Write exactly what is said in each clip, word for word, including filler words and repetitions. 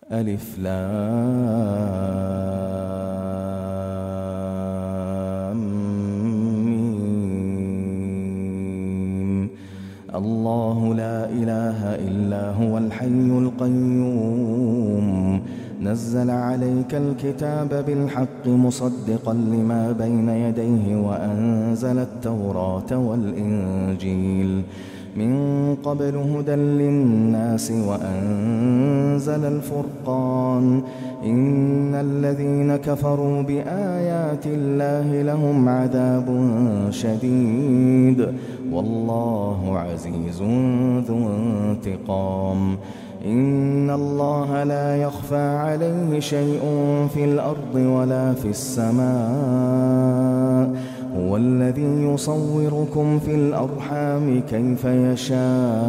ألف لام ميم. الله لا إله إلا هو الحي القيوم نزل عليك الكتاب بالحق مصدقا لما بين يديه وأنزل التوراة والإنجيل من قبل هدى للناس وأنزل الفرقان إن الذين كفروا بآيات الله لهم عذاب شديد والله عزيز ذو انتقام. إن الله لا يخفى عليه شيء في الأرض ولا في السماء هو الذي يصوركم في الأرحام كيف يشاء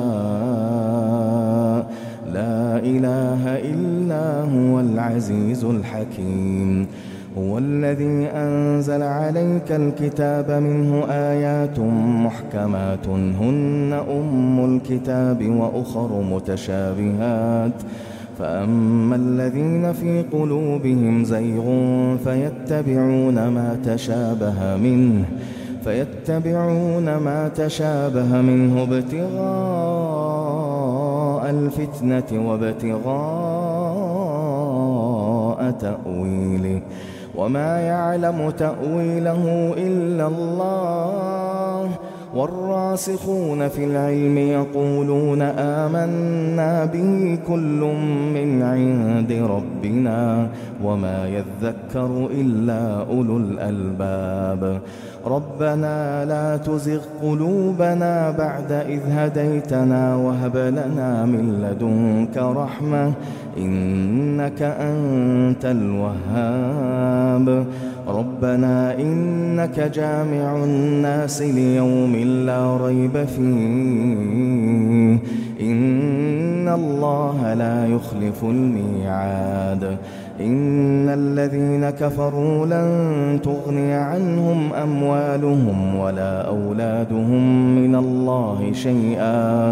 لا إله إلا هو العزيز الحكيم. هو الذي أنزل عليك الكتاب منه آيات محكمات هن أم الكتاب وأخر متشابهات فأما الذين في قلوبهم زيغ فيتبعون ما تشابه منه فيتبعون ما تشابه منه ابتغاء الفتنة وابتغاء تأويله وما يعلم تأويله إلا الله والراسخون في العلم يقولون آمنا به كل من عند ربنا وما يذكر إلا أولو الألباب. ربنا لا تزغ قلوبنا بعد إذ هديتنا وهب لنا من لدنك رحمة إنك أنت الوهاب. ربنا إنك جامع الناس ليوم لا ريب فيه إن الله لا يخلف الميعاد. إن الذين كفروا لن تغني عنهم أموالهم ولا أولادهم من الله شيئا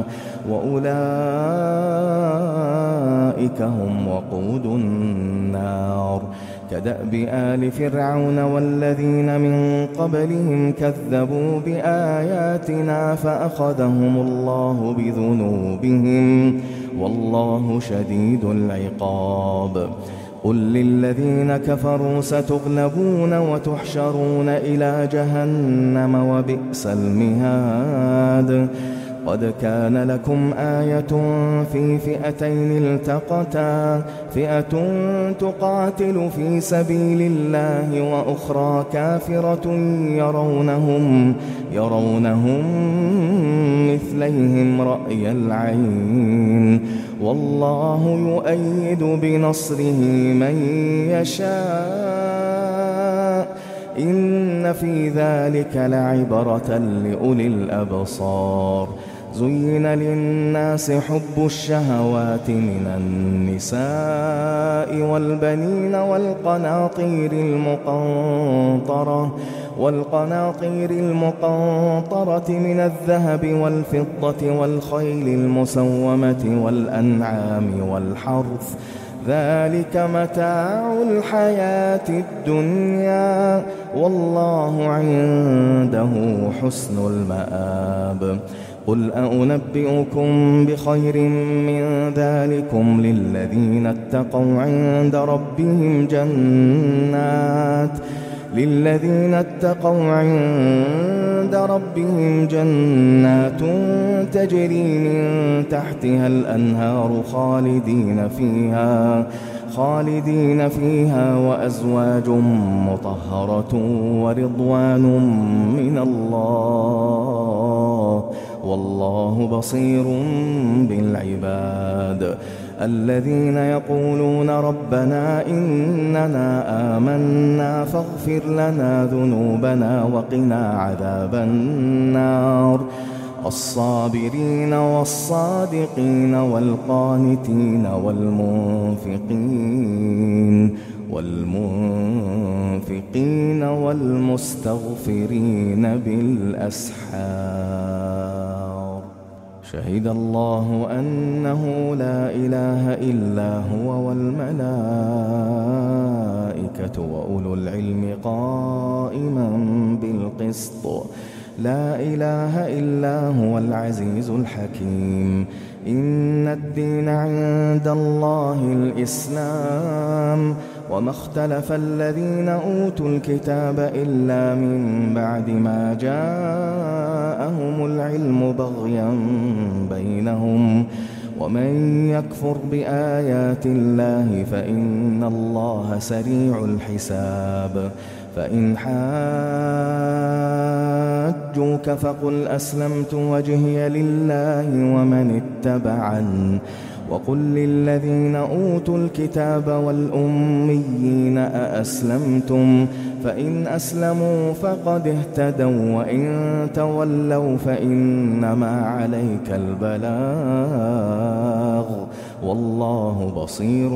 وأولئك هم وقود النار. كدأب آل فرعون والذين من قبلهم كذبوا بآياتنا فأخذهم الله بذنوبهم والله شديد العقاب. قل للذين كفروا ستغلبون وتحشرون إلى جهنم وبئس المهاد. قد كان لكم آية في فئتين التقتا فئة تقاتل في سبيل الله وأخرى كافرة يرونهم يرونهم مثليهم رأي العين والله يؤيد بنصره من يشاء إن في ذلك لعبرة لأولي الأبصار. زين للناس حب الشهوات من النساء والبنين والقناطير المقنطرة والقناطير المقنطرة من الذهب والفضة والخيل المسومة والأنعام والحرث ذلك متاع الحياة الدنيا والله عنده حسن المآب. قل أنبئكم بخير من ذلكم للذين اتقوا عند ربهم جنات للذين اتقوا عند ربهم جنات تجري من تحتها الأنهار خالدين فيها خالدين فيها وأزواج مطهرة ورضوان من الله والله بصير بالعباد. الذين يقولون ربنا إننا آمنا فاغفر لنا ذنوبنا وقنا عذاب النار. الصابرين والصادقين والقانتين والمنفقين والمنفقين والمستغفرين بالأسحار. شهد الله أنه لا إله إلا هو والملائكة وأولو العلم قائما بالقسط لا إله إلا هو العزيز الحكيم إن الدين عند الله الإسلام وما اختلف الذين أوتوا الكتاب إلا من بعد ما جاءهم العلم بغيا بينهم ومن يكفر بآيات الله فإن الله سريع الحساب فإن حاجوك فقل أسلمت وجهي لله ومن اتبعني وقل للذين أوتوا الكتاب والأميين أأسلمتم فإن أسلموا فقد اهتدوا وإن تولوا فإنما عليك البلاغ والله بصير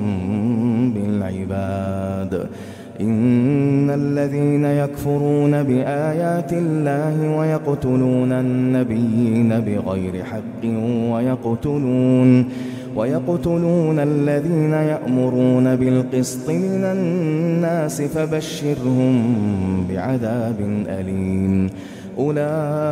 بالعباد إن الذين يكفرون بآيات الله ويقتلون النبيين بغير حق ويقتلون ويقتلون الذين يأمرون بالقسط من الناس فبشرهم بعذاب أليم أولئك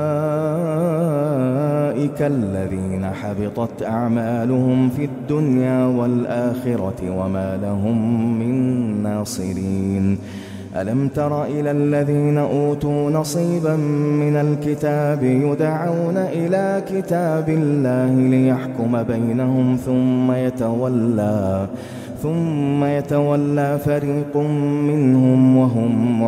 الذين حبطت أعمالهم في الدنيا والآخرة وما لهم من ناصرين ألم تر إلى الذين أوتوا نصيبا من الكتاب يدعون إلى كتاب الله ليحكم بينهم ثم يتولى ثم يتولى فريق منهم وهم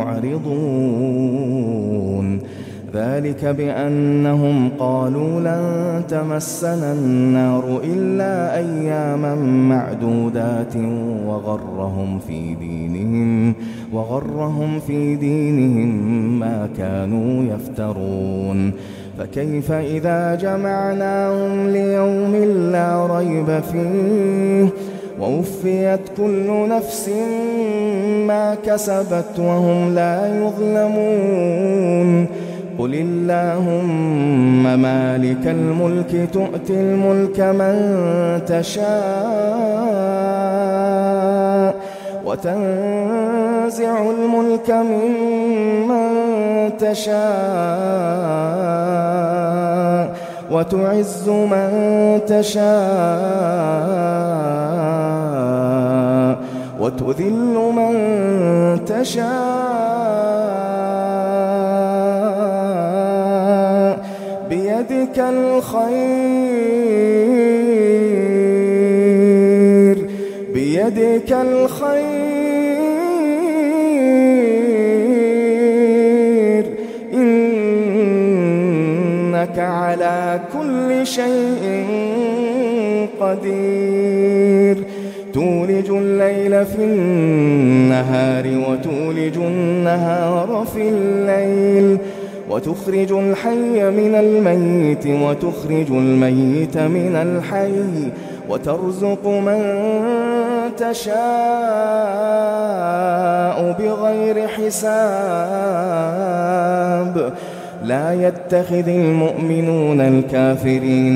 معرضون ذلك بأنهم قالوا لن تمسنا النار إلا أياما معدودات وغرهم في دينهم وغرهم في دينهم ما كانوا يفترون فكيف إذا جمعناهم ليوم لا ريب فيه ووفيت كل نفس ما كسبت وهم لا يظلمون قل اللهم مالك الملك تؤتي الملك من تشاء وتنزع الملك ممن تشاء وتعز من تشاء وتذل من تشاء بيدك الخير بيدك الخير إنك على كل شيء قدير تولج الليل في النهار وتولج النهار في الليل وتخرج الحي من الميت وتخرج الميت من الحي وترزق من تشاء بغير حساب لا يتخذ المؤمنون الكافرين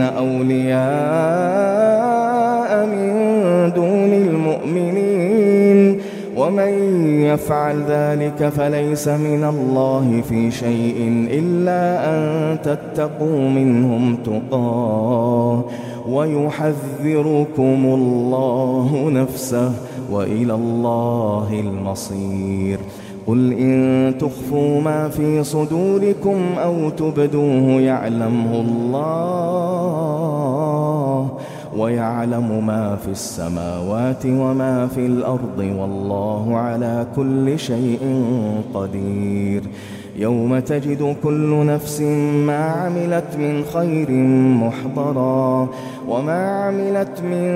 أولياء من دون المؤمنين ومن يفعل ذلك فليس من الله في شيء إلا أن تتقوا منهم تقاه ويحذركم الله نفسه وإلى الله المصير قل إن تخفوا ما في صدوركم أو تبدوه يعلمه الله ويعلم ما في السماوات وما في الأرض والله على كل شيء قدير يوم تجد كل نفس ما عملت من خير محضرا وما عملت من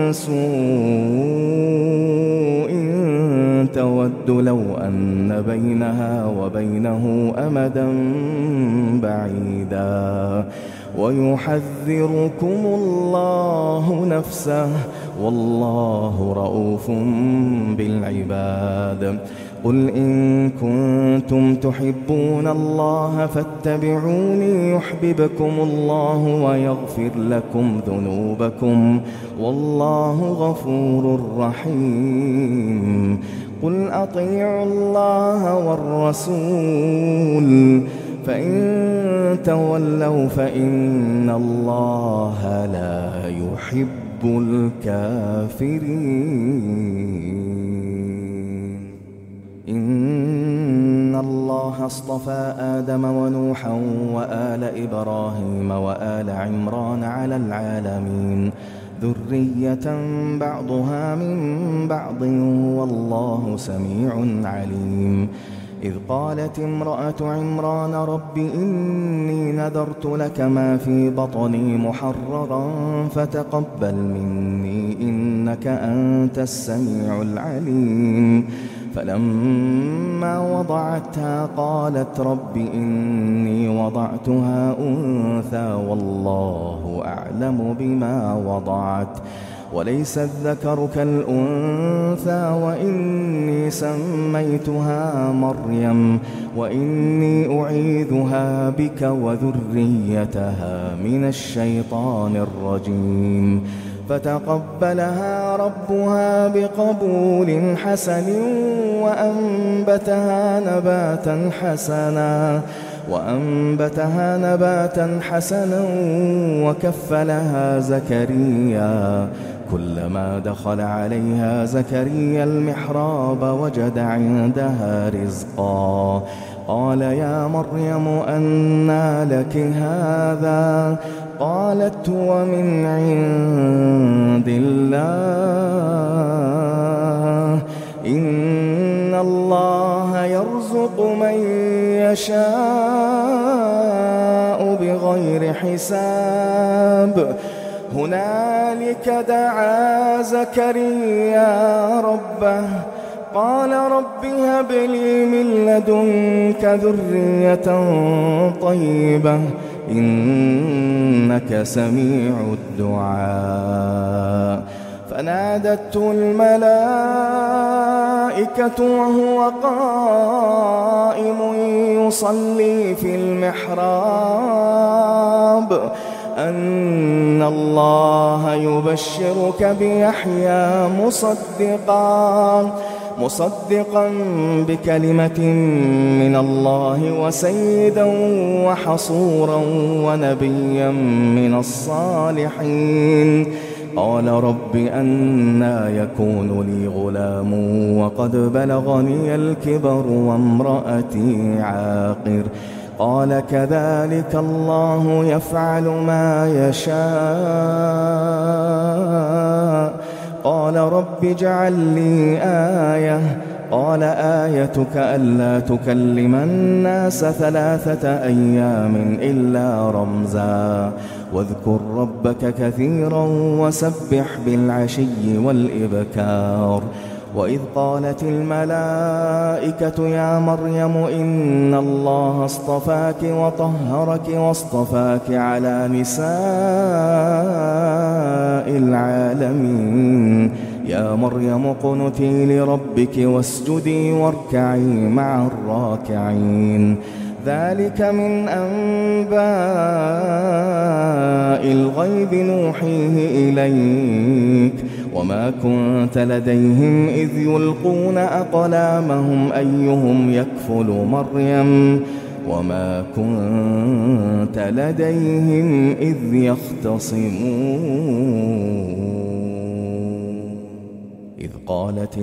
سوء تود لو أن بينها وبينه أمدا بعيدا ويحذركم الله نفسه والله رءوف بالعباد. قل إن كنتم تحبون الله فاتبعوني يحببكم الله ويغفر لكم ذنوبكم والله غفور رحيم. قل أطيعوا الله والرسول فإن تولوا فإن الله لا يحب الكافرين. إن الله اصطفى آدم ونوحا وآل إبراهيم وآل عمران على العالمين ذرية بعضها من بعض والله سميع عليم. إذ قالت امرأة عمران رب إني نذرت لك ما في بطني محررا فتقبل مني إنك أنت السميع العليم. فلما وضعتها قالت رب إني وضعتها أنثى والله أعلم بما وضعت وليس الذكر كالأنثى وإني سميتها مريم وإني أعيذها بك وذريتها من الشيطان الرجيم. فتقبلها ربها بقبول حسن وأنبتها نباتا حسنا وأنبتها نباتا حسنا وكفلها زكريا. كلما دخل عليها زكريا المحراب وجد عندها رزقا قال يا مريم أنى لك هذا قالت هو من عند الله إن الله يرزق من يشاء بغير حساب. هنالك دعا زكريا ربه قال رب هب لي من لدنك ذرية طيبة إنك سميع الدعاء. فنادته الملائكة وهو قائم يصلي في المحراب أن الله يبشرك بيحيى مصدقا مصدقا بكلمة من الله وسيدا وحصورا ونبيا من الصالحين. قال رب أنى يكون لي غلام وقد بلغني الكبر وامرأتي عاقر قال كذلك الله يفعل ما يشاء. قال رب اجعل لي آية قال آيتك ألا تكلم الناس ثلاثة أيام إلا رمزا واذكر ربك كثيرا وسبح بالعشي والإبكار. وإذ قالت الملائكة يا مريم إن الله اصطفاك وطهرك واصطفاك على نساء العالمين يا مريم اقنتي لربك واسجدي واركعي مع الراكعين. ذلك من أنباء الغيب نوحيه إليك وما كنت لديهم إذ يلقون أقلامهم أيهم يكفل مريم وما كنت لديهم إذ يختصمون. إذ قالت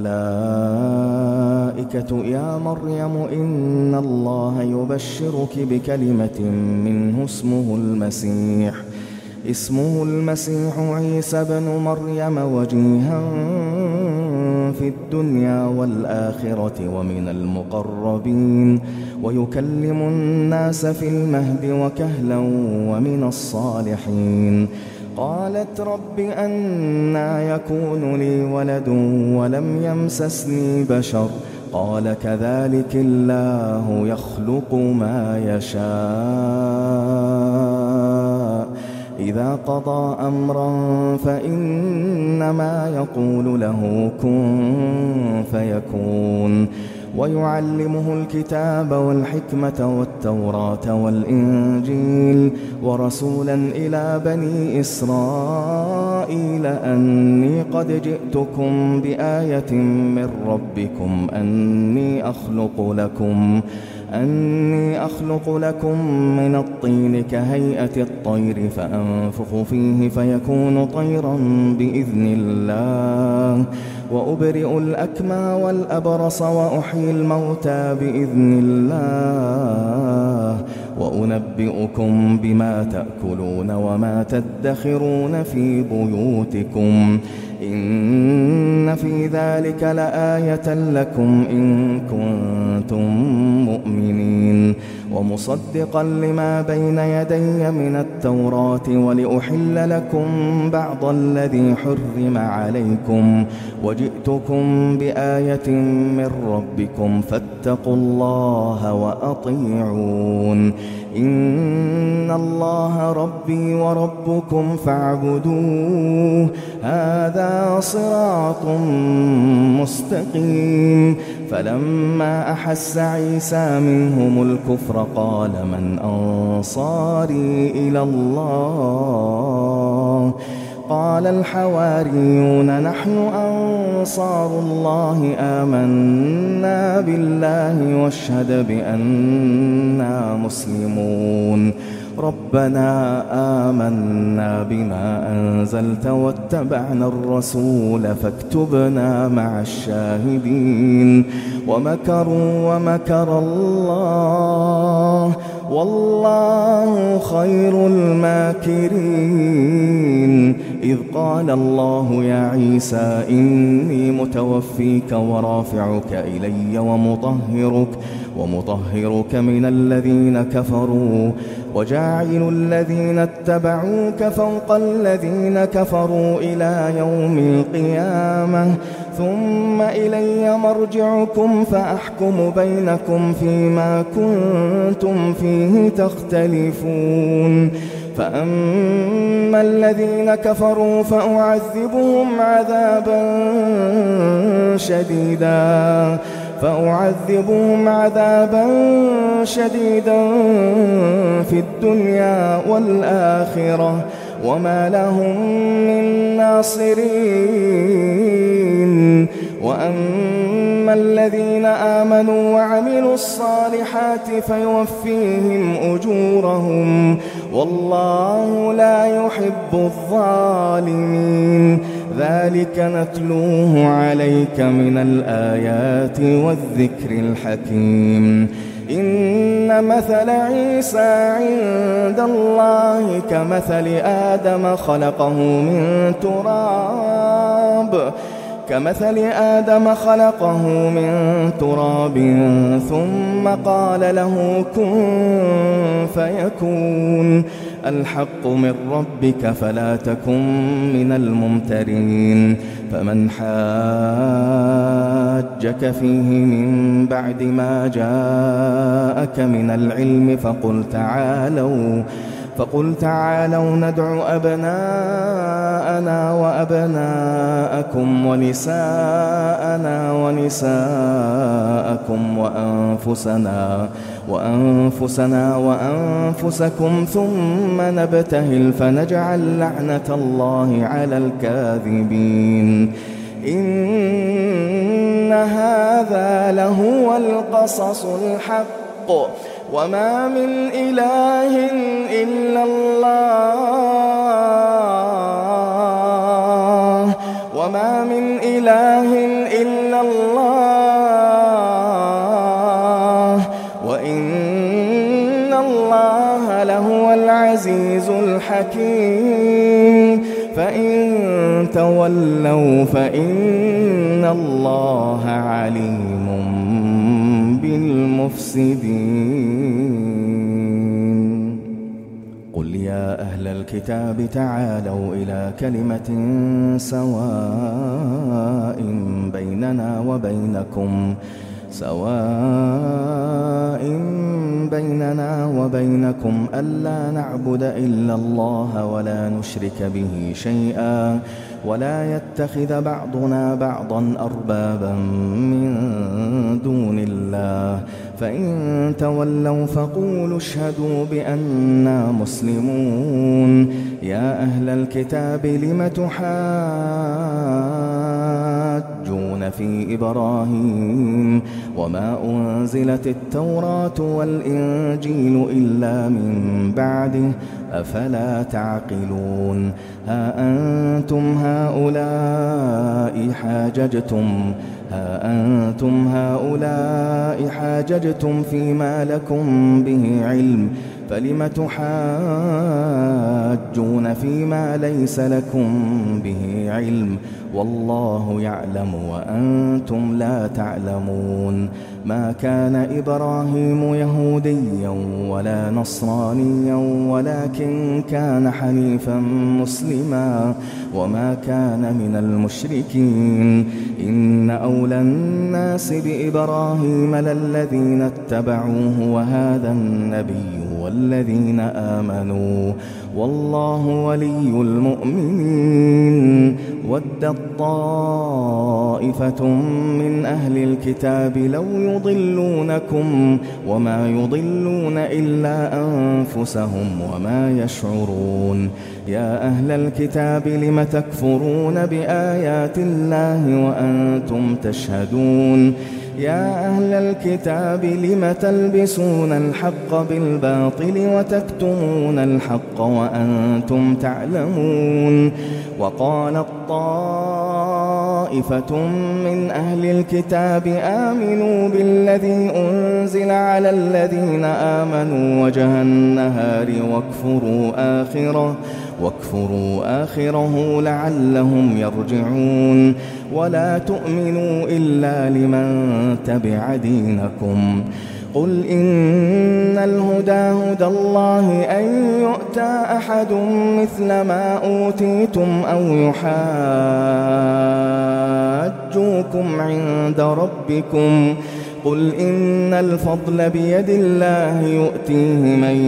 الملائكة يا مريم إن الله يبشرك بكلمة منه اسمه المسيح اسمه المسيح عيسى بن مريم وجيها في الدنيا والآخرة ومن المقربين ويكلم الناس في المهد وكهلا ومن الصالحين. قالت رب أنى يكون لي ولد ولم يمسسني بشر قال كذلك الله يخلق ما يشاء إذا قضى أمرا فإنما يقول له كن فيكون ويعلمه الكتاب والحكمة والتوراة والإنجيل ورسولا إلى بني إسرائيل أني قد جئتكم بآية من ربكم أني أخلق لكم أني أخلق لكم من الطين كهيئة الطير فأنفخ فيه فيكون طيرا بإذن الله وأبرئ الأكمى والأبرص وأحيي الموتى بإذن الله وأنبئكم بما تأكلون وما تدخرون في بيوتكم إن في ذلك لآية لكم إن كنتم مؤمنين ومصدقا لما بين يدي من التوراة ولأحل لكم بعض الذي حرم عليكم وجئتكم بآية من ربكم فاتقوا الله وأطيعون إن الله ربي وربكم فاعبدوه هذا صراط مستقيم فلما أحس عيسى منهم الكفر قال من أنصاري إلى الله قال الحواريون نحن أنصار الله آمنا بالله واشهد بأننا مسلمون ربنا آمنا بما أنزلت واتبعنا الرسول فاكتبنا مع الشاهدين ومكروا ومكر الله والله خير الماكرين إذ قال الله يا عيسى إني متوفيك ورافعك إلي ومطهرك ومطهرك من الذين كفروا وجاعل الذين اتبعوك فوق الذين كفروا إلى يوم القيامة ثم إلي مرجعكم فأحكم بينكم فيما كنتم فيه تختلفون فأما الذين كفروا فأعذبهم عذابا شديدا فأعذبهم عذابا شديدا في الدنيا والآخرة وما لهم من ناصرين وأما الذين آمنوا وعملوا الصالحات فيوفيهم أجورهم والله لا يحب الظالمين ذلك نتلوه عليك من الآيات والذكر الحكيم إن مثل عيسى عند الله كمثل آدم خلقه من تراب كمثل آدم خلقه من تراب ثم قال له كن فيكون الحق من ربك فلا تكن من الممترين فمن حاجك فيه من بعد ما جاءك من العلم فقل تعالوا فقل تعالوا ندع أبناءنا وأبناءكم ونساءنا ونساءكم وأنفسنا وأنفسنا وأنفسكم ثم نبتهل فنجعل لعنة الله على الكاذبين إن هذا لهو القصص الحق وما من إله إلا الله وما من إله إلا الله وإن الله لهو العزيز الحكيم فإن تولوا فإن الله عليم بالمفسدين قل يا أهل الكتاب تعالوا إلى كلمة سواء بيننا وبينكم سواء بيننا وبينكم ألا نعبد إلا الله ولا نشرك به شيئا ولا يتخذ بعضنا بعضا أربابا من دون الله فإن تولوا فقولوا اشهدوا بأننا مسلمون يا أهل الكتاب لم تحاجون في إبراهيم وما أنزلت التوراة والإنجيل إلا من بعده أفلا تعقلون ها أنتم هؤلاء حاججتم ها أنتم هؤلاء حاججتم فيما لكم به علم فلم تحاجون فيما ليس لكم به علم والله يعلم وأنتم لا تعلمون ما كان إبراهيم يهوديا ولا نصرانيا ولكن كان حنيفا مسلما وما كان من المشركين إن أولى الناس بإبراهيم للذين اتبعوه وهذا النبي والذين آمنوا والله ولي المؤمنين ودت طائفة من أهل الكتاب لو يضلونكم وما يضلون إلا أنفسهم وما يشعرون يا أهل الكتاب لم تكفرون بآيات الله وأنتم تشهدون يا أهل الكتاب لم تلبسون الحق بالباطل وتكتمون الحق وأنتم تعلمون وقالت طائفة من أهل الكتاب آمنوا بالذي أنزل على الذين آمنوا وجه النهار واكفروا آخره واكفروا آخره لعلهم يرجعون ولا تؤمنوا إلا لمن تبع دينكم قل إن الهدى هدى الله أن يؤتى أحد مثل ما أوتيتم أو يحاجوكم عند ربكم قل إن الفضل بيد الله يؤتيه من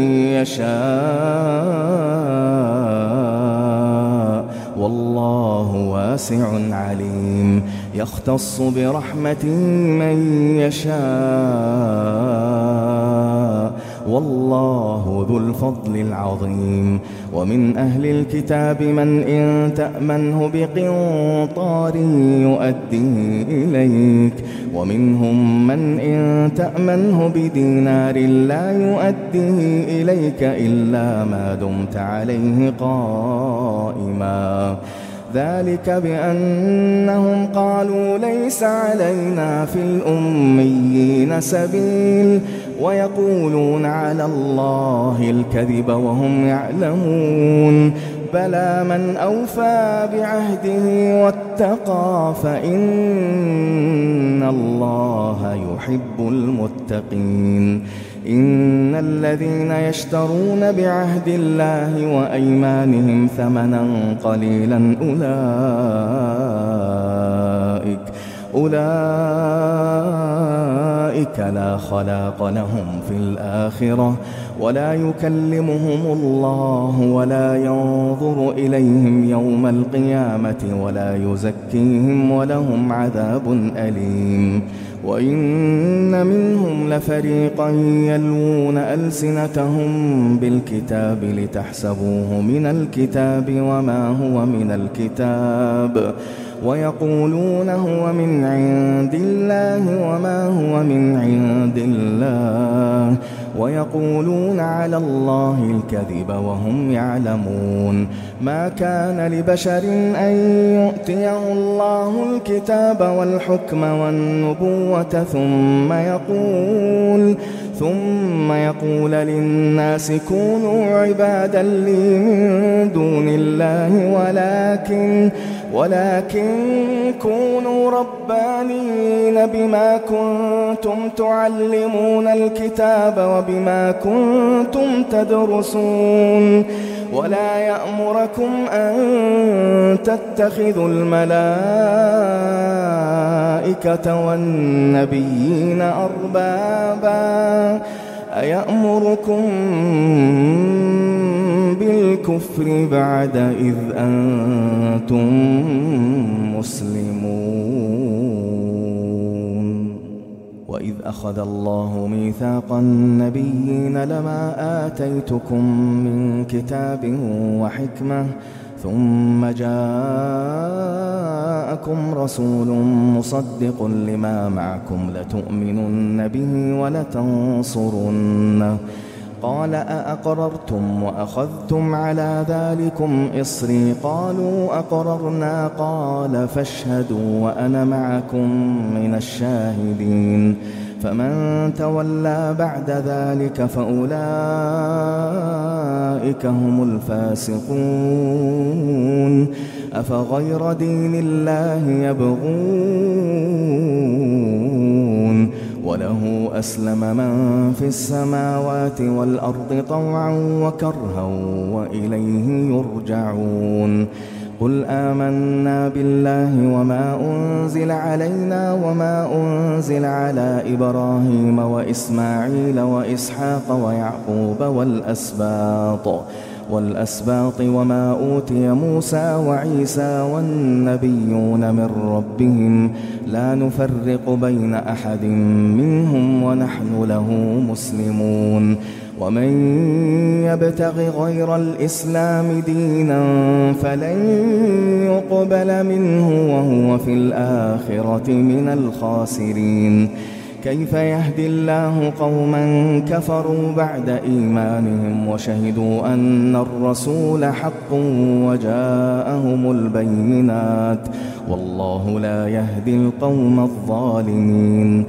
يشاء والله واسع عليم يختص برحمته من يشاء والله ذو الفضل العظيم ومن أهل الكتاب من إن تأمنه بقنطار يؤديه إليك ومنهم من إن تأمنه بدينار لا يؤديه إليك إلا ما دمت عليه قائما ذلك بأنهم قالوا ليس علينا في الأميين سبيل ويقولون على الله الكذب وهم يعلمون بلى من أوفى بعهده واتقى فإن الله يحب المتقين إن الذين يشترون بعهد الله وأيمانهم ثمنا قليلا أولئك أولئك لا خلاق لهم في الآخرة ولا يكلمهم الله ولا ينظر إليهم يوم القيامة ولا يزكيهم ولهم عذاب أليم وإن منهم لفريقا يلوون ألسنتهم بالكتاب لتحسبوه من الكتاب وما هو من الكتاب ويقولون هو من عند الله وما هو من عند الله ويقولون على الله الكذب وهم يعلمون ما كان لبشر أن يؤتيه الله الكتاب والحكم والنبوة ثم يقول ثم يقول للناس كونوا عبادا لي من دون الله ولكن ولكن كونوا ربانين بما كنتم تعلمون الكتاب وبما كنتم تدرسون ولا يأمركم أن تتخذوا الملائكة والملائكة والنبيين أربابا أيأمركم بالكفر بعد إذ أنتم مسلمون وإذ أخذ الله ميثاق النبيين لما آتيتكم من كتاب وحكمة ثم جاءكم رسول مصدق لما معكم لتؤمنن به ولتنصرنه قال أأقررتم وأخذتم على ذلكم إصري قالوا أقررنا قال فاشهدوا وأنا معكم من الشاهدين فمن تولى بعد ذلك فأولئك هم الفاسقون أفغير دين الله يبغون وله أسلم من في السماوات والأرض طوعا وكرها وإليه يرجعون قل آمنا بالله وما أنزل علينا وما أنزل على إبراهيم وإسماعيل وإسحاق ويعقوب والأسباط والأسباط وما أوتي موسى وعيسى والنبيون من ربهم لا نفرق بين أحد منهم ونحن له مسلمون ومن يبتغ غير الإسلام دينا فلن يقبل منه وهو في الآخرة من الخاسرين كيف يهدي الله قوما كفروا بعد إيمانهم وشهدوا أن الرسول حق وجاءهم البينات والله لا يهدي القوم الظالمين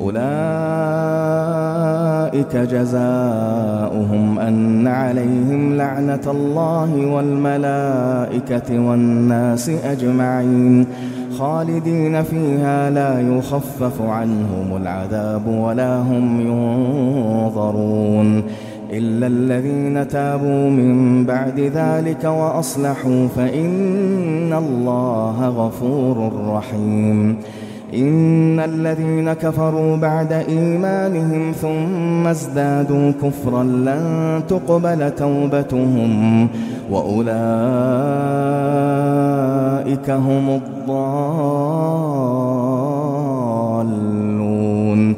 أولئك جزاؤهم أن عليهم لعنة الله والملائكة والناس أجمعين خالدين فيها لا يخفف عنهم العذاب ولا هم ينظرون إلا الذين تابوا من بعد ذلك وأصلحوا فإن الله غفور رحيم إن الذين كفروا بعد إيمانهم ثم ازدادوا كفرا لن تقبل توبتهم وأولئك هم الضالون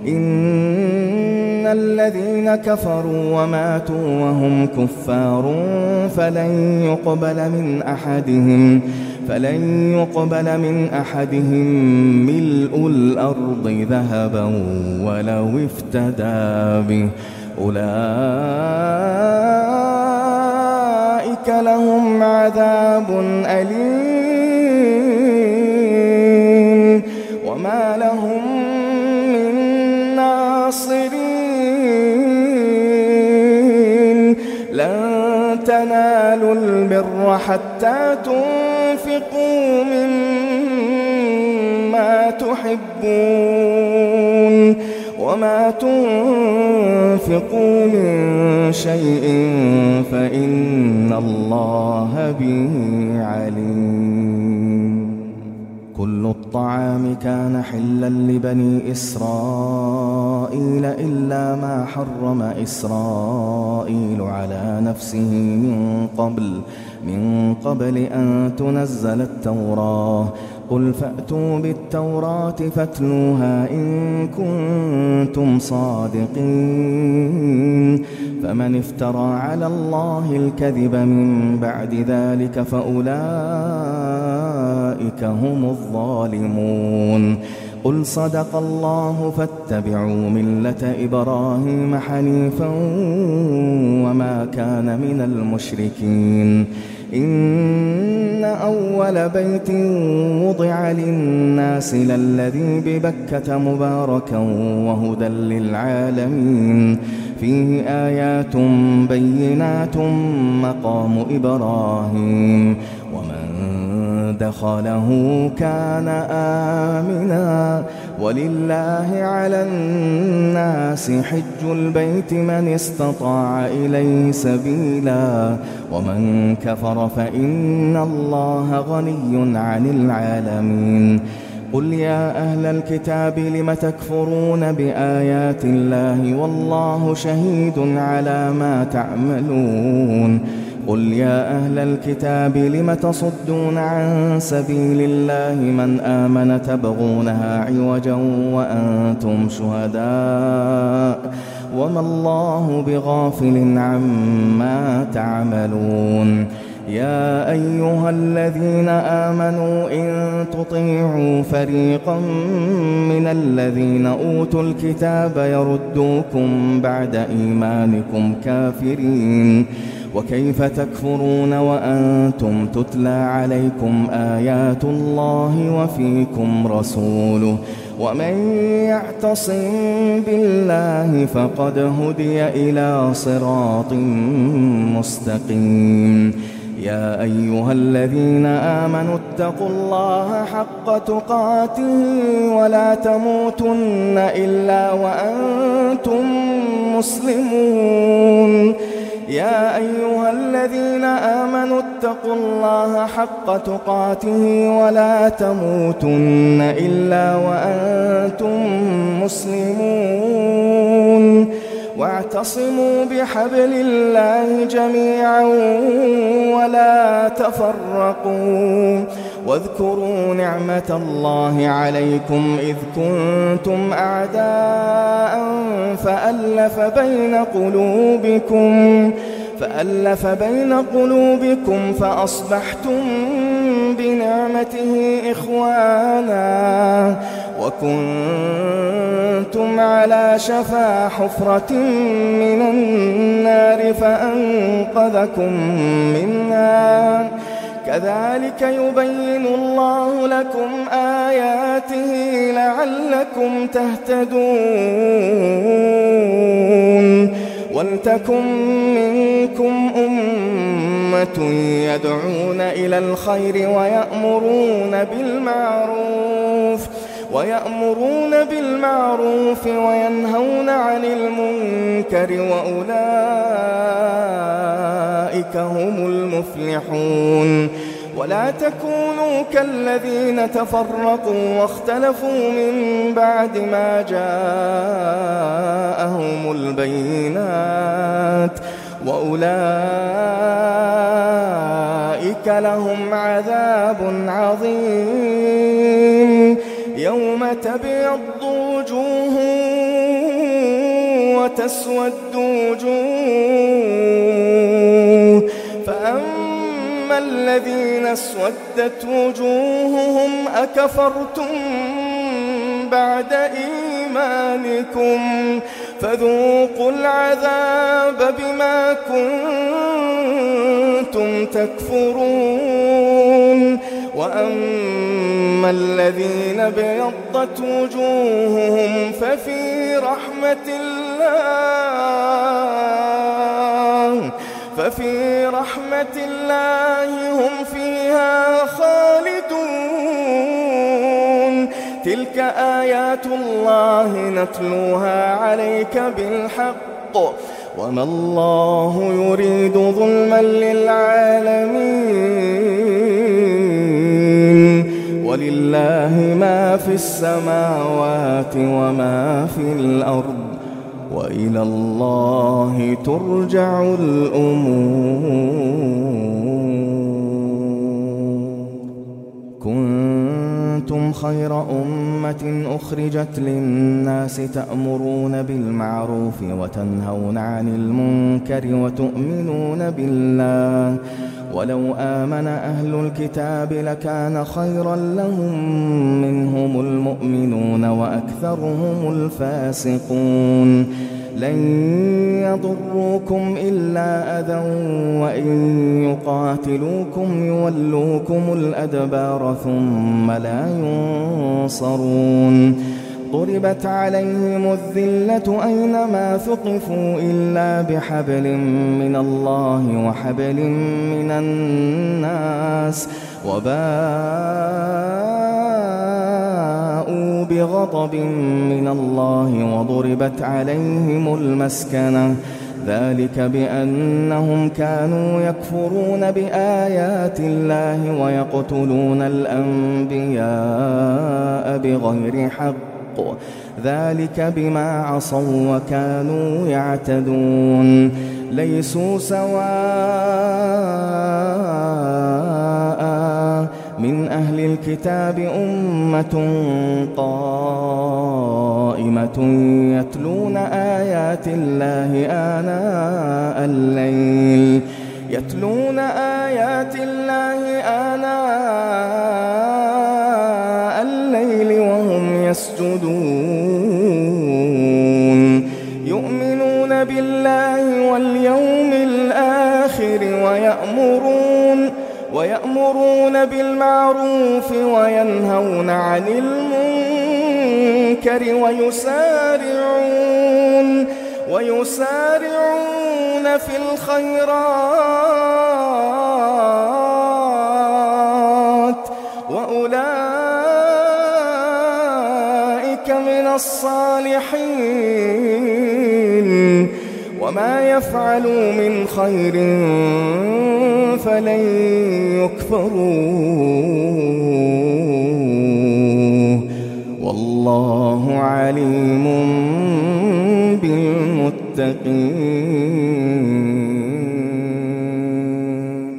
إن الذين كفروا وماتوا وهم كفار فلن يقبل من أحدهم فلن يقبل من أحدهم ملء الأرض ذهبا ولو افتدى به أولئك لهم عذاب أليم وما لهم من ناصرين لن تنالوا البر حتى تنفقوا مما تحبون وما تنفقوا من شيء فإن الله به عليم كل الطعام كان حلا لبني إسرائيل إلا ما حرم إسرائيل على نفسه من قبل من قبل أن تنزل التوراة قل فأتوا بالتوراة فاتلوها إن كنتم صادقين فمن افترى على الله الكذب من بعد ذلك فأولئك هم الظالمون قل صدق الله فاتبعوا ملة إبراهيم حنيفا وما كان من المشركين إن أول بيت وضع للناس للذي ببكة مباركا وهدى للعالمين فيه آيات بينات مقام إبراهيم ومن دخله كان آمنا ولله على الناس حج البيت من استطاع إليه سبيلا ومن كفر فإن الله غني عن العالمين قل يا أهل الكتاب لم تكفرون بآيات الله والله شهيد على ما تعملون قل يا أهل الكتاب لم تصدون عن سبيل الله من آمن تبغونها عوجا وأنتم شهداء وما الله بغافل عما تعملون يا أيها الذين آمنوا إن تطيعوا فريقا من الذين أوتوا الكتاب يردوكم بعد إيمانكم كافرين وكيف تكفرون وأنتم تتلى عليكم آيات الله وفيكم رسوله ومن يعتصم بالله فقد هدي إلى صراط مستقيم يا أيها الذين آمنوا اتقوا الله حق تقاته ولا تموتن إلا وأنتم مسلمون يا أيها الذين آمنوا اتقوا الله حق تقاته ولا تموتن إلا وأنتم مسلمون واعتصموا بحبل الله جميعا ولا تفرقوا واذكروا نعمة الله عليكم إذ كنتم أعداء فألف بين قلوبكم فألف بين قلوبكم فأصبحتم بنعمته إخوانا وكنتم على شفا حفرة من النار فأنقذكم منها كذلك يبين الله لكم آياته لعلكم تهتدون ولتكن منكم أمة يدعون إلى الخير ويأمرون بالمعروف ويأمرون بالمعروف وينهون عن المنكر وأولئك هم المفلحون ولا تكونوا كالذين تفرقوا واختلفوا من بعد ما جاءهم البينات وأولئك لهم عذاب عظيم يوم تبيض وجوه وتسود وجوه فأما الذين اسودت وجوههم أكفرتم بعد إيمانكم فذوقوا العذاب بما كنتم تكفرون وأما الذين بيضت وجوههم ففي رحمة الله ففي رحمة الله هم فيها خالدون تلك آيات الله نتلوها عليك بالحق وما الله يريد ظلما للعالمين ولله ما في السماوات وما في الأرض وإلى الله ترجع الأمور كنتم خير أمة أخرجت للناس تأمرون بالمعروف وتنهون عن المنكر وتؤمنون بالله ولو آمن أهل الكتاب لكان خيرا لهم منهم المؤمنون وأكثرهم الفاسقون لن يضروكم إلا أذى وإن يقاتلوكم يولوكم الأدبار ثم لا ينصرون ضربت عليهم الذلة أينما ثقفوا إلا بحبل من الله وحبل من الناس وباءوا بغضب من الله وضربت عليهم المسكنة ذلك بأنهم كانوا يكفرون بآيات الله ويقتلون الأنبياء بغير حق ذلك بما عصوا وكانوا يعتدون ليسوا سواء من أهل الكتاب أمة قائمة يتلون آيات الله آناء الليل يتلون آيات الله آناء الليل وهم يسجدون يؤمنون بالله واليوم الآخر ويأمرون ويأمرون بالمعروف وينهون عن المنكر ويسارعون ويسارعون في الخيرات وأولئك من الصالحين وما يفعلوا من خير فلن يكفروه والله عليم بالمتقين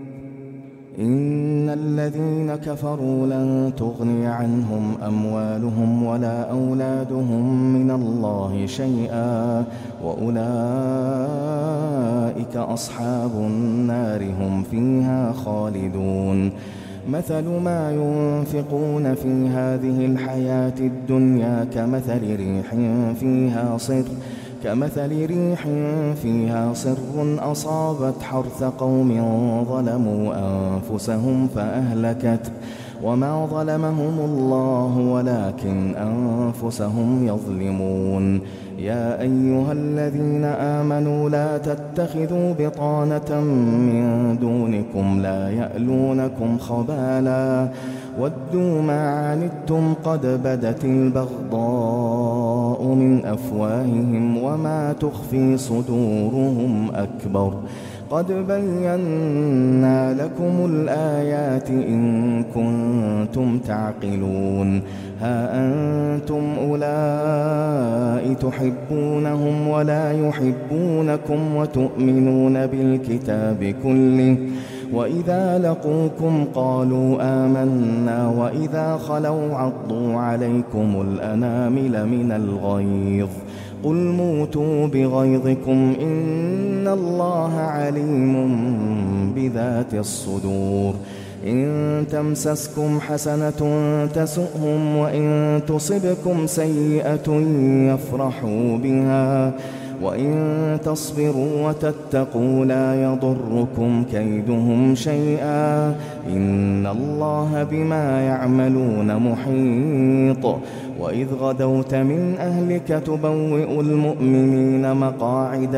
إن الذين كفروا لن تغني عنهم أموالهم ولا أولادهم من الله شيئا وأولئك أصحاب النار هم فيها خالدون مثل ما ينفقون في هذه الحياة الدنيا كمثل ريح فيها صر كمثل ريح فيها صر أصابت حرث قوم ظلموا أنفسهم فأهلكت وما ظلمهم الله ولكن أنفسهم يظلمون يا أيها الذين آمنوا لا تتخذوا بطانة من دونكم لا يألونكم خبالا ودوا ما عنتم قد بدت البغضاء من أفواههم وما تخفي صدورهم أكبر قد بينا لكم الآيات إن كنتم تعقلون ها أنتم أولئك تحبونهم ولا يحبونكم وتؤمنون بالكتاب كله وإذا لقوكم قالوا آمنا وإذا خلوا عضوا عليكم الأنامل من الغيظ قل موتوا بغيظكم إن الله عليم بذات الصدور إن تمسسكم حسنة تسؤهم وإن تصبكم سيئة يفرحوا بها وإن تصبروا وتتقوا لا يضركم كيدهم شيئا إن الله بما يعملون محيط وإذ غدوت من أهلك تبوئ المؤمنين مقاعد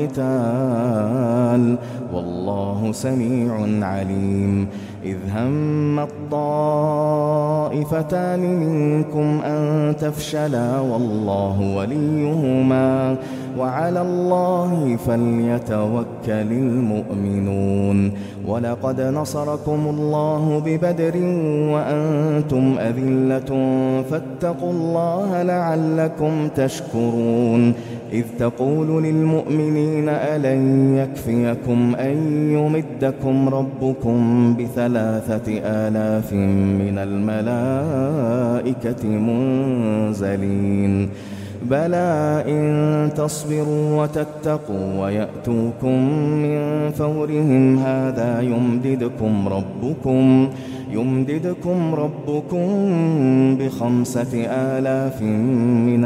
للقتال والله سميع عليم إذ هم الطائفتان منكم أن تفشلا والله وليهما وعلى الله فليتوكل المؤمنون ولقد نصركم الله ببدر وأنتم أذلة فاتقوا الله لعلكم تشكرون إذ تقول للمؤمنين ألن يكفيكم أن يمدكم ربكم بثلاثة آلاف من الملائكة منزلين بلى إن تصبروا وتتقوا ويأتوكم من فورهم هذا يمددكم ربكم يمددكم ربكم بخمسة آلاف من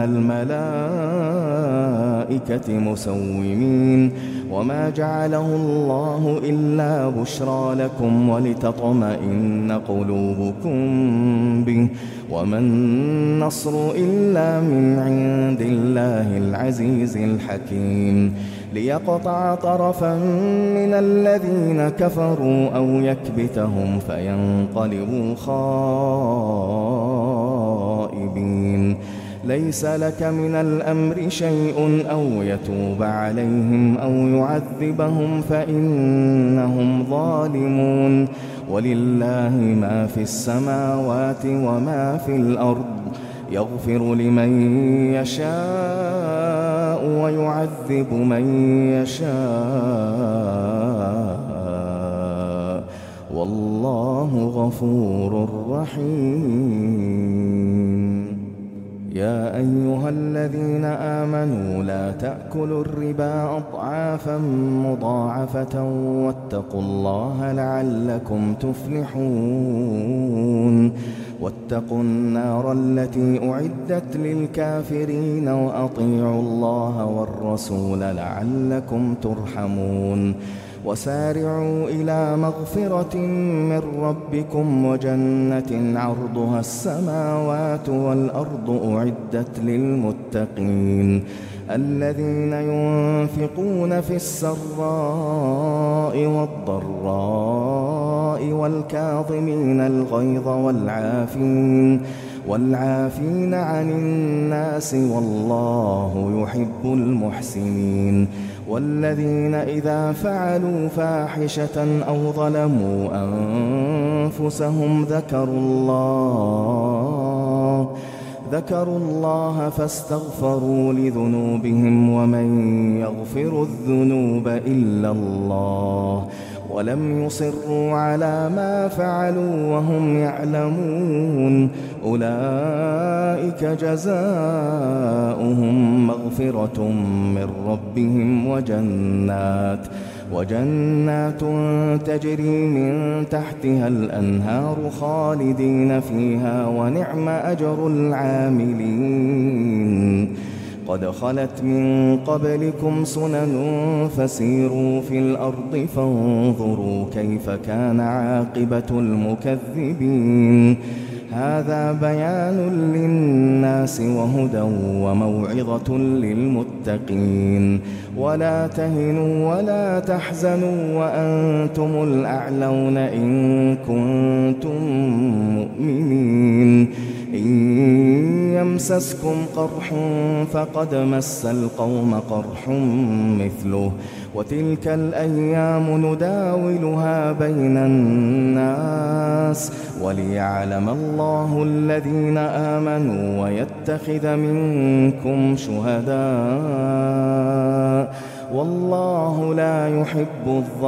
الملائكة مسومين وما جعله الله إلا بشرى لكم ولتطمئن قلوبكم به وما النصر إلا من عند الله العزيز الحكيم ليقطع طرفا من الذين كفروا أو يكبتهم فينقلبوا خائبين ليس لك من الأمر شيء أو يتوب عليهم أو يعذبهم فإنهم ظالمون ولله ما في السماوات وما في الأرض يغفر لمن يشاء ويعذب من يشاء والله غفور رحيم. يا أيها الذين آمنوا لا تأكلوا الربا أضعافا مضاعفة واتقوا الله لعلكم تفلحون. واتقوا النار التي أعدت للكافرين وأطيعوا الله والرسول لعلكم ترحمون. وسارعوا إلى مغفرة من ربكم وجنة عرضها السماوات والأرض أعدت للمتقين الذين ينفقون في السراء والضراء والكاظمين الغيظ والعافين والعافين عن الناس والله يحب المحسنين. والذين إذا فعلوا فاحشة أو ظلموا أنفسهم ذكروا الله ذكروا الله فاستغفروا لذنوبهم ومن يغفر الذنوب إلا الله ولم يصروا على ما فعلوا وهم يعلمون أولئك جزاؤهم مغفرة من ربهم وجنات وجنات تجري من تحتها الأنهار خالدين فيها ونعم أجر العاملين. قد خلت من قبلكم سنن فسيروا في الأرض فانظروا كيف كان عاقبة المكذبين. هذا بيان للناس وهدى وموعظة للمتقين. ولا تهنوا ولا تحزنوا وأنتم الأعلون إن كنتم مؤمنين. إن يمسسكم قرح فقد مس القوم قرح مثله وتلك الأيام نداولها بين الناس وليعلم الله الذين آمنوا ويتخذ منكم شهداء والله لا يحب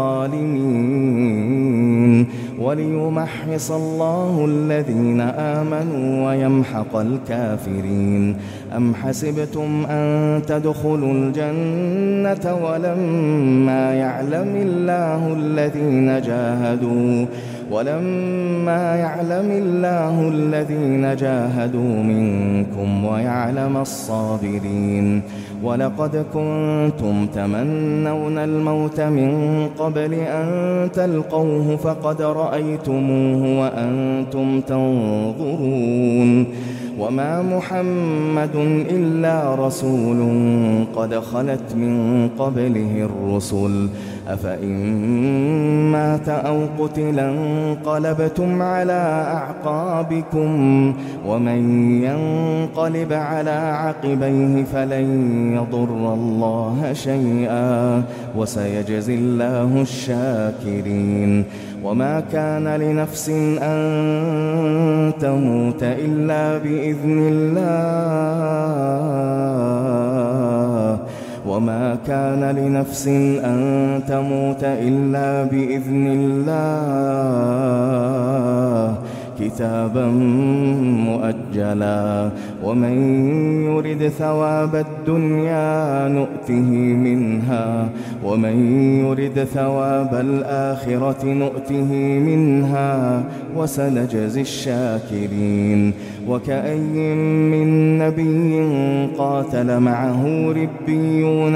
الظالمين. وليمحص الله الذين آمنوا ويمحق الكافرين. أم حسبتم أن تدخلوا الجنة ولما يعلم الله الذين جاهدوا ولما يعلم الله الذين جاهدوا منكم ويعلم الصابرين. ولقد كنتم تمنون الموت من قبل أن تلقوه فقد رأيتموه وأنتم تنظرون. وما محمد إلا رسول قد خلت من قبله الرسل أفإن مات أو قتلا انقلبتم على أعقابكم ومن ينقلب على عقبيه فلن يضر الله شيئا وسيجزي الله الشاكرين. وما كان لنفس أن تموت إلا بإذن الله وما كان لنفس أن تموت إلا بإذن الله كتابا مؤجلا. ومن يرد ثواب الدنيا نؤته منها ومن يرد ثواب الآخرة نؤته منها وسنجزي الشاكرين. وكأي من نبي قاتل معه ربيون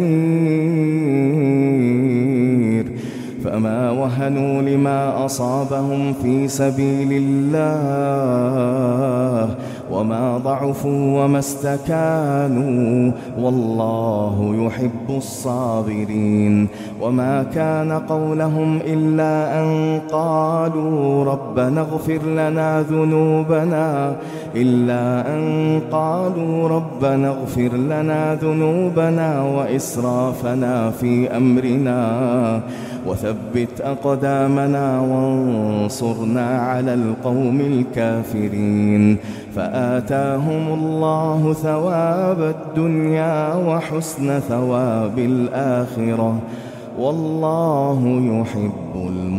كثير فما وهنوا لما أصابهم في سبيل الله وما ضعفوا وما استكانوا والله يحب الصابرين. وما كان قولهم إلا أن قالوا ربنا اغفر لنا ذنوبنا إلا أن قالوا ربنا اغفر لنا ذنوبنا وإسرافنا في أمرنا وثبت أقدامنا وانصرنا على القوم الكافرين. فآتاهم الله ثواب الدنيا وحسن ثواب الآخرة والله يحب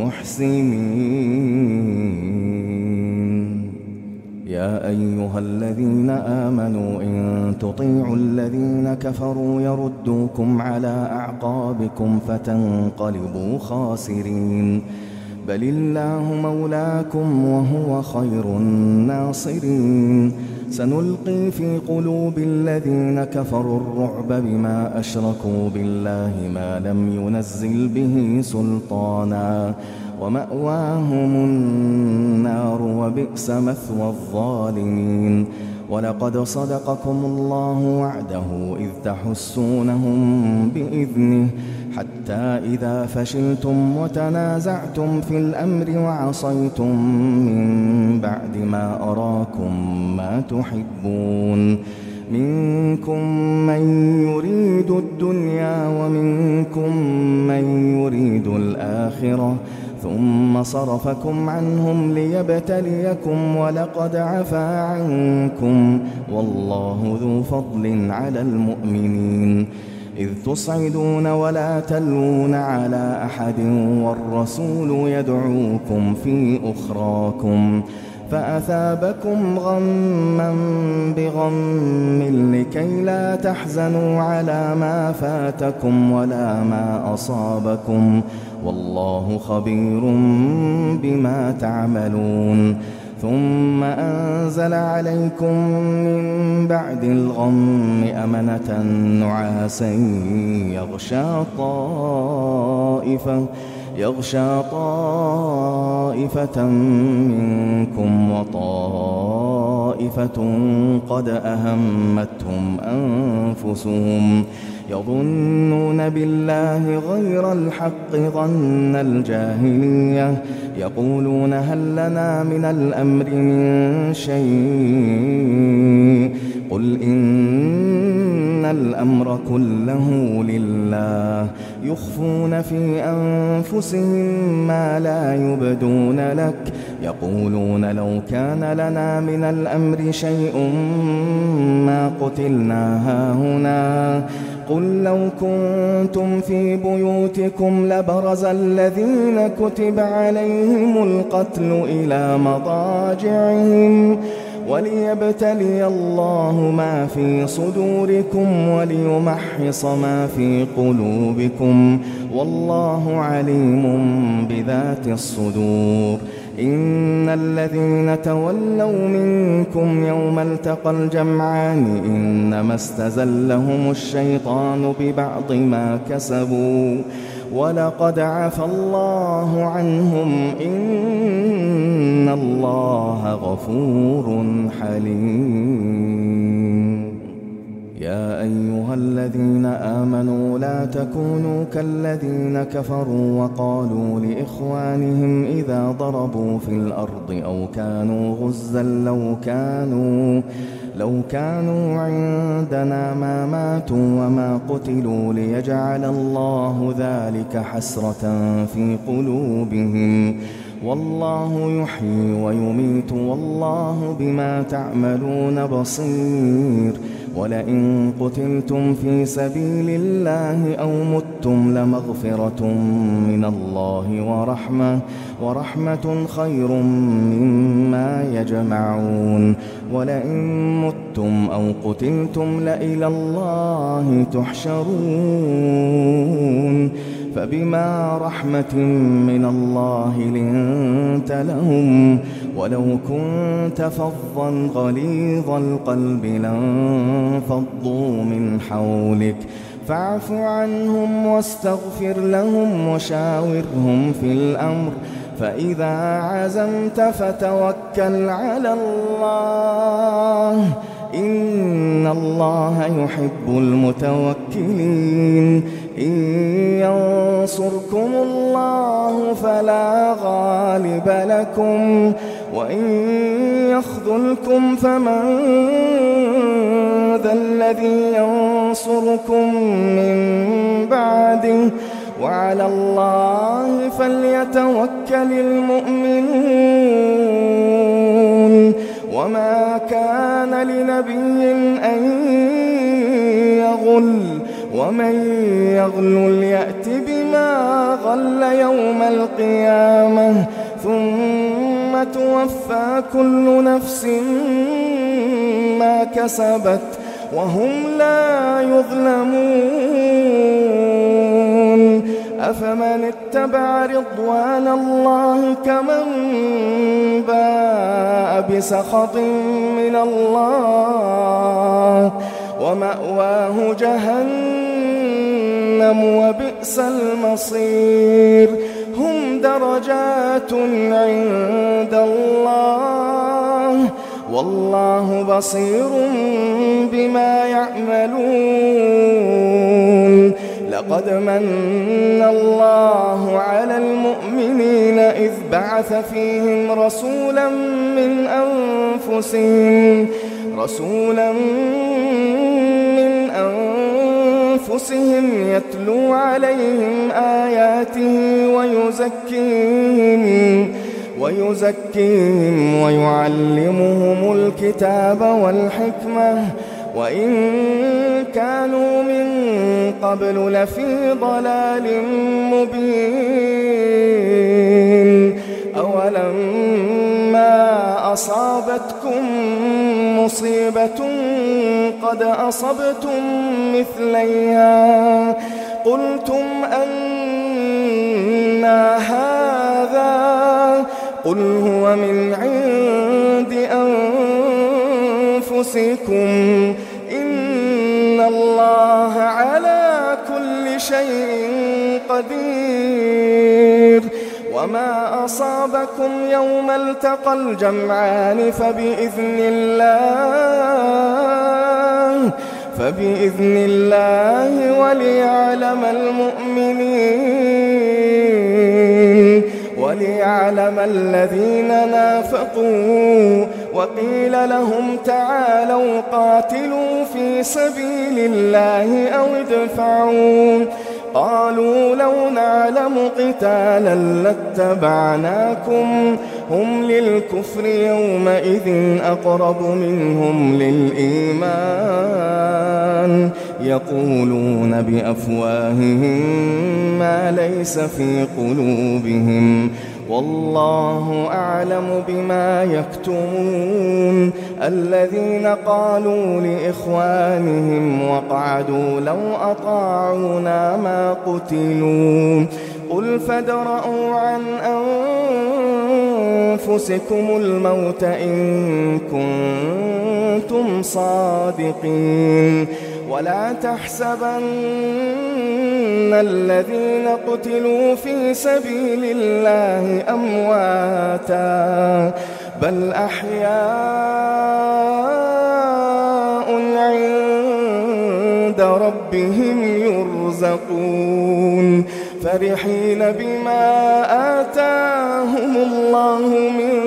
المحسنين. يا أيها الذين آمنوا إن تطيعوا الذين كفروا يردوكم على أعقابكم فتنقلبوا خاسرين. بل الله مولاكم وهو خير الناصرين. سنلقي في قلوب الذين كفروا الرعب بما أشركوا بالله ما لم ينزل به سلطانا ومأواهم النار وبئس مثوى الظالمين. ولقد صدقكم الله وعده إذ تحسونهم بإذنه حتى إذا فشلتم وتنازعتم في الأمر وعصيتم من بعد ما أراكم ما تحبون منكم من يريد الدنيا ومنكم من يريد الآخرة ثم صرفكم عنهم ليبتليكم ولقد عفا عنكم والله ذو فضل على المؤمنين. إذ تصعدون ولا تلوون على أحد والرسول يدعوكم في أخراكم فأثابكم غما بغم لكي لا تحزنوا على ما فاتكم ولا ما أصابكم والله خبير بما تعملون. ثم أنزل عليكم من بعد الغم أمنة نعاسا يغشى طائفة يغشى طائفة منكم وطائفة قد أهمتهم أنفسهم يظنون بالله غير الحق ظن الجاهلية يقولون هل لنا من الأمر من شيء قل إن الأمر كله لله يخفون في أنفسهم ما لا يبدون لك يقولون لو كان لنا من الأمر شيء ما قتلنا هاهنا قل لو كنتم في بيوتكم لبرز الذين كتب عليهم القتل إلى مضاجعهم وليبتلي الله ما في صدوركم وليمحص ما في قلوبكم والله عليم بذات الصدور. إن الذين تولوا منكم يوم التقى الجمعان إنما استزلهم الشيطان ببعض ما كسبوا ولقد عفى الله عنهم إن الله غفور حليم. يا أيها الذين آمنوا لا تكونوا كالذين كفروا وقالوا لإخوانهم إذا ضربوا في الأرض أو كانوا غزا لو كانوا لو كانوا عندنا ما ماتوا وما قتلوا ليجعل الله ذلك حسرة في قلوبهم والله يحيي ويميت والله بما تعملون بصير. ولئن قتلتم في سبيل الله أو متم لمغفرة من الله ورحمة ورحمة خير مما يجمعون. ولئن متم أو قتلتم لإلى الله تحشرون. فبما رحمة من الله لنت لهم ولو كنت فظا غليظ القلب لانفضوا من حولك فاعف عنهم واستغفر لهم وشاورهم في الأمر فإذا عزمت فتوكل على الله إن الله يحب المتوكلين إن ينصركم الله فلا غالب لكم وإن يخذلكم فمن ذا الذي ينصركم من بعده وعلى الله فليتوكل المؤمنون وما كان لنبي أن يغل ومن يغل يأت بما غل يوم القيامة ثم توفى كل نفس ما كسبت وهم لا يظلمون أفمن اتبع رضوان الله كمن باء بسخط من الله ومأواه جهنم وبئس المصير هم درجات عند الله والله بصير بما يعملون لقد من الله على المؤمنين إذ بعث فيهم رسولا من أنفسهم رسولا من أنفسهم يتلو عليهم آياته ويزكيهم ويزكيهم ويعلمهم الكتاب والحكمة وإن كانوا من قبل لفي ضلال مبين أولما أصابتكم مصيبة قد أصبتم مثليها قلتم أنى هذا قل هو من عند أنفسكم إن الله على كل شيء قدير وما أصابكم يوم التقى الجمعان فبإذن الله فبإذن الله وليعلم المؤمنين وليعلم الذين نافقوا وقيل لهم تعالوا قاتلوا في سبيل الله أو ادفعوا قالوا لو نعلم قتالا لاتبعناكم هم للكفر يومئذ أقرب منهم للإيمان يقولون بأفواههم ما ليس في قلوبهم والله أعلم بما يكتمون الذين قالوا لإخوانهم وقعدوا لو أطاعونا ما قتلوا قل فادرءوا عن أنفسكم الموت إن كنتم صادقين ولا تحسبن الذين قتلوا في سبيل الله أمواتا بل أحياء عند ربهم يرزقون فرحين بما آتاهم الله من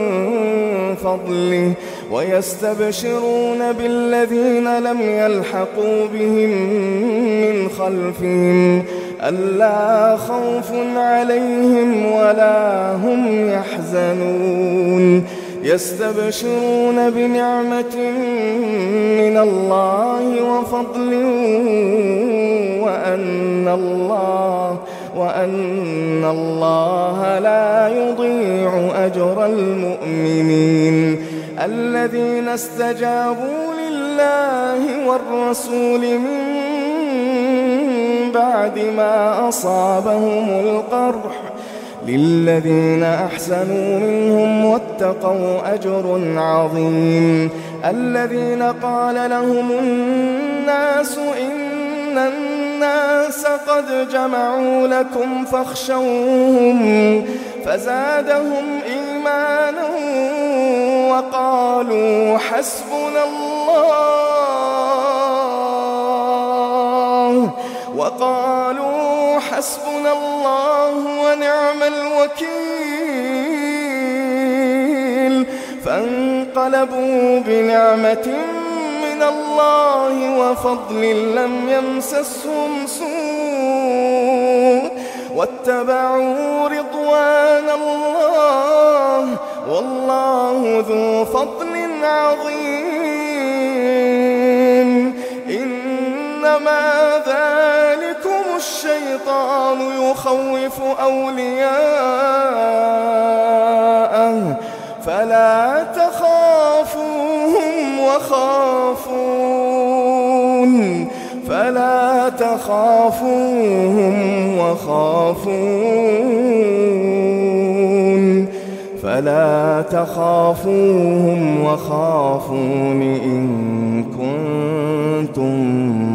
فضله ويستبشرون بالذين لم يلحقوا بهم من خلفهم ألا خوف عليهم ولا هم يحزنون يستبشرون بنعمة من الله وفضل وأن الله وأن الله لا يضيع أجر المؤمنين الذين استجابوا لله والرسول من بعد ما أصابهم القرح للذين أحسنوا منهم واتقوا أجر عظيم الذين قال لهم الناس إن الناس قد جمعوا لكم فاخشوهم فزادهم إيمانا وقالوا حسبنا الله وقالوا حسبنا الله ونعم الوكيل فانقلبوا بنعمة من الله وفضل لم يمسسهم سوء واتبعوا رضوان الله والله ذو فضل عظيم إنما ذلكم الشيطان يخوف أولياءه فلا تخافوهم وخافون فلا تخافوهم وخافون فلا تخافوهم وخافون إن كنتم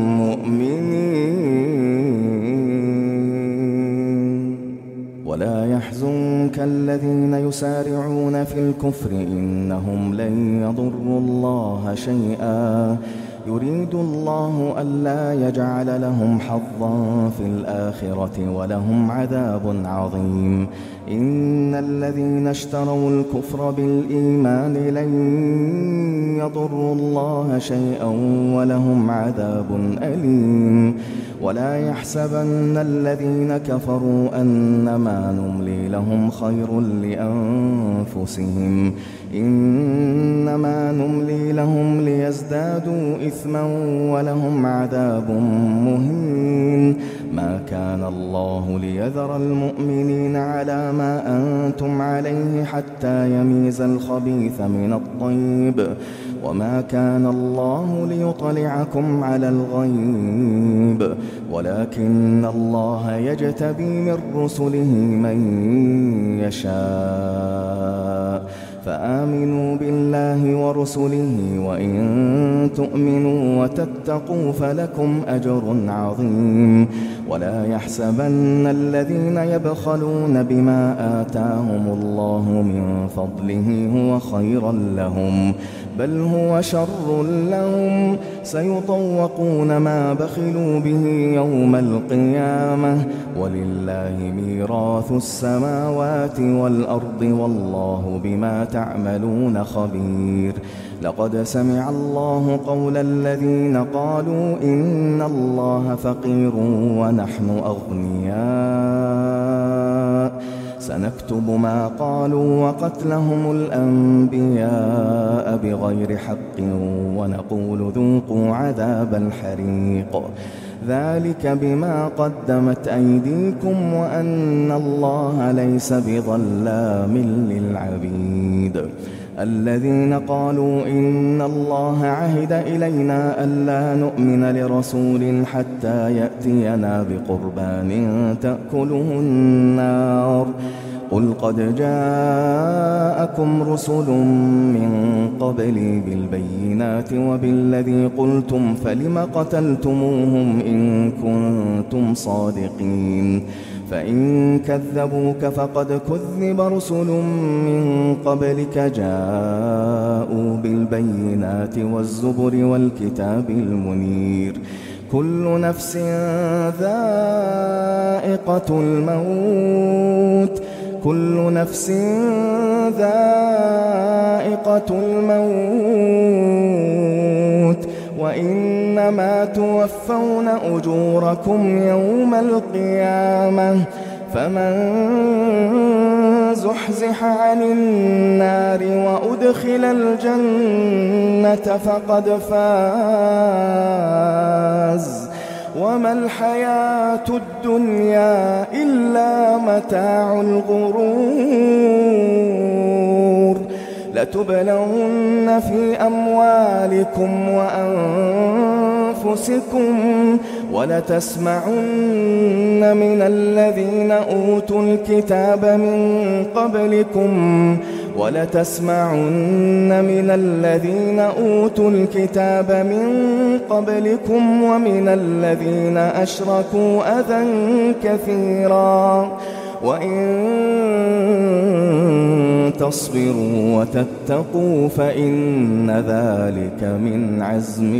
مؤمنين ولا يحزنك الذين يسارعون في الكفر إنهم لن يضروا الله شيئا يريد الله ألا يجعل لهم حظا في الآخرة ولهم عذاب عظيم إن الذين اشتروا الكفر بالإيمان لن يضروا الله شيئا ولهم عذاب أليم ولا يحسبن الذين كفروا أنما نملي لهم خير لأنفسهم إنما نملي لهم ليزدادوا إثما ولهم عذاب مهين ما كان الله ليذر المؤمنين على ما أنتم عليه حتى يميز الخبيث من الطيب وما كان الله ليطلعكم على الغيب ولكن الله يجتبي من رسله من يشاء فآمنوا بالله ورسله وإن تؤمنوا وتتقوا فلكم أجر عظيم ولا يحسبن الذين يبخلون بما آتاهم الله من فضله هو خيرا لهم بل هو شر لهم سيطوقون ما بخلوا به يوم القيامة ولله ميراث السماوات والأرض والله بما تعملون خبير لقد سمع الله قول الذين قالوا إن الله فقير ونحن أغنياء سنكتب ما قالوا وقتلهم الأنبياء بغير حق ونقول ذوقوا عذاب الحريق ذلك بما قدمت أيديكم وأن الله ليس بظلام للعبيد الذين قالوا إن الله عهد إلينا ألا نؤمن لرسول حتى يأتينا بقربان تأكله النار قل قد جاءكم رسل من قبلي بالبينات وبالذي قلتم فلم قتلتموهم إن كنتم صادقين فإن كذبوك فقد كذب رسل من قبلك جاءوا بالبينات والزبر والكتاب المنير كل نفس ذائقة الموت كل نفس ذائقة الموت وإنما توفون أجوركم يوم القيامة فمن زحزح عن النار وأدخل الجنة فقد فاز وما الحياة الدنيا إلا متاع الغرور لتبلون في أموالكم وأنفسكم ولتسمعن من الذين أوتوا الكتاب من قبلكم ولتسمعن من الذين أوتوا الكتاب من قبلكم ومن الذين أشركوا أذى كثيرا وإن تصبروا وتتقوا فإن ذلك من عزم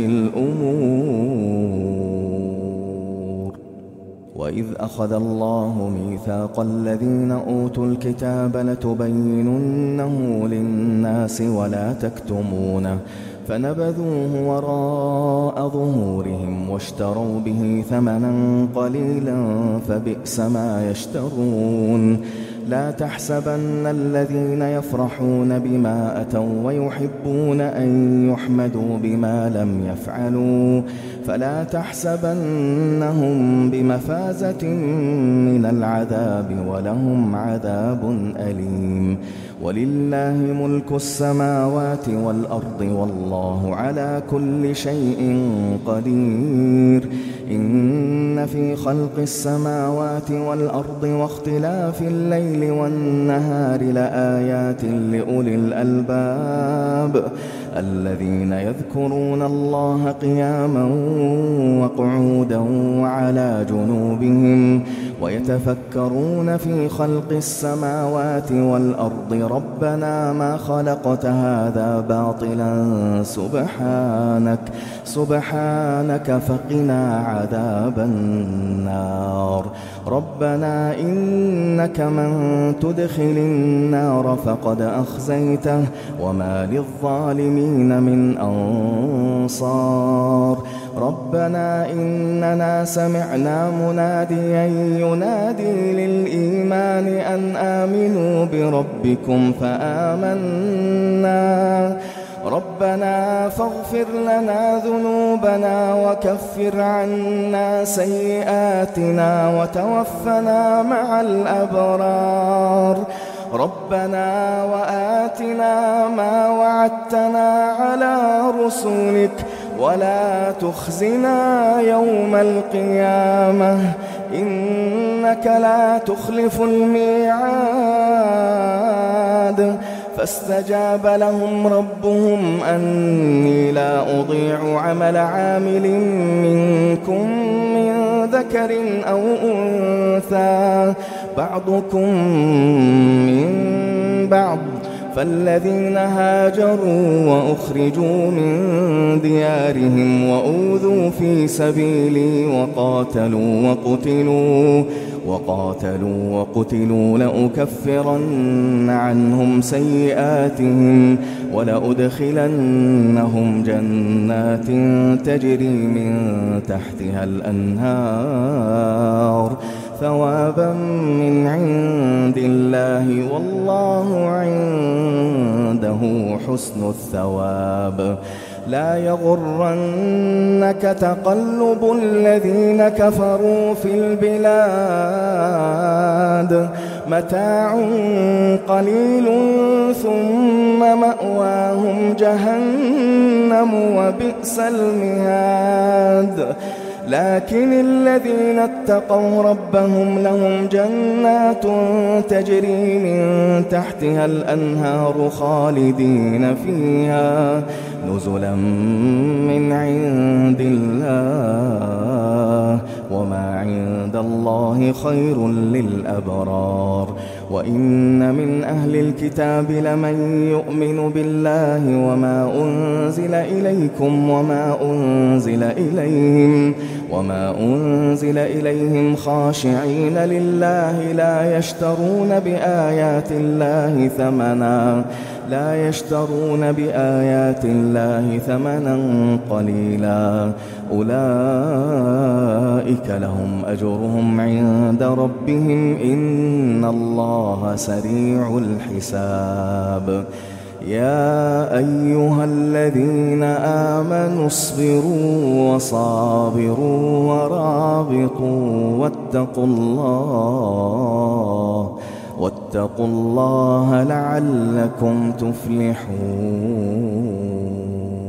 الأمور. وإذ أخذ الله ميثاق الذين أوتوا الكتاب لتبيننه للناس ولا تكتمونه فنبذوه وراء ظهورهم واشتروا به ثمنا قليلا فبئس ما يشترون. لا تحسبن الذين يفرحون بما أتوا ويحبون أن يحمدوا بما لم يفعلوا فلا تحسبنهم بمفازة من العذاب ولهم عذاب أليم. ولله ملك السماوات والأرض والله على كل شيء قدير. إن في خلق السماوات والأرض واختلاف الليل والنهار لآيات لأولي الألباب الذين يذكرون الله قياما وقعودا وعلى جنوبهم ويتفكرون في خلق السماوات والأرض ربنا ما خلقت هذا باطلا سبحانك سبحانك فقنا عذاب النار. ربنا إنك من تدخل النار فقد أخزيته وما للظالمين من أنصار. ربنا إننا سمعنا مناديا ينادي للإيمان أن آمنوا بربكم فآمنا. ربنا فاغفر لنا ذنوبنا وكفر عنا سيئاتنا وتوفنا مع الأبرار. ربنا وآتنا ما وعدتنا على رسلك ولا تخزنا يوم القيامة إنك لا تخلف الميعاد. فاستجاب لهم ربهم أني لا أضيع عمل عامل منكم من ذكر أو أنثى بعضكم من بعض فالذين هاجروا وأخرجوا من ديارهم وأوذوا في سبيلي وقاتلوا وقتلوا وقاتلوا وقتلوا لأكفرن عنهم سيئاتهم ولأدخلنهم جنات تجري من تحتها الأنهار ثوابا من عند الله والله عنده حسن الثواب. لا يغرنك تقلب الذين كفروا في البلاد متاع قليل ثم مأواهم جهنم وبئس المهاد. لكن الذين اتقوا ربهم لهم جنات تجري من تحتها الأنهار خالدين فيها نزلا من عند الله وما عند الله خير للأبرار. وإن من أهل الكتاب لمن يؤمن بالله وما أنزل إليكم وما أنزل إليهم وما أنزل إليهم خاشعين لله لا يشترون بآيات الله ثمنا لا يشترون بآيات الله ثمنا قليلا أولئك لهم أجرهم عند ربهم إن الله سريع الحساب. يا أيها الذين آمنوا اصبروا وصابروا ورابطوا واتقوا الله واتقوا الله لعلكم تفلحون.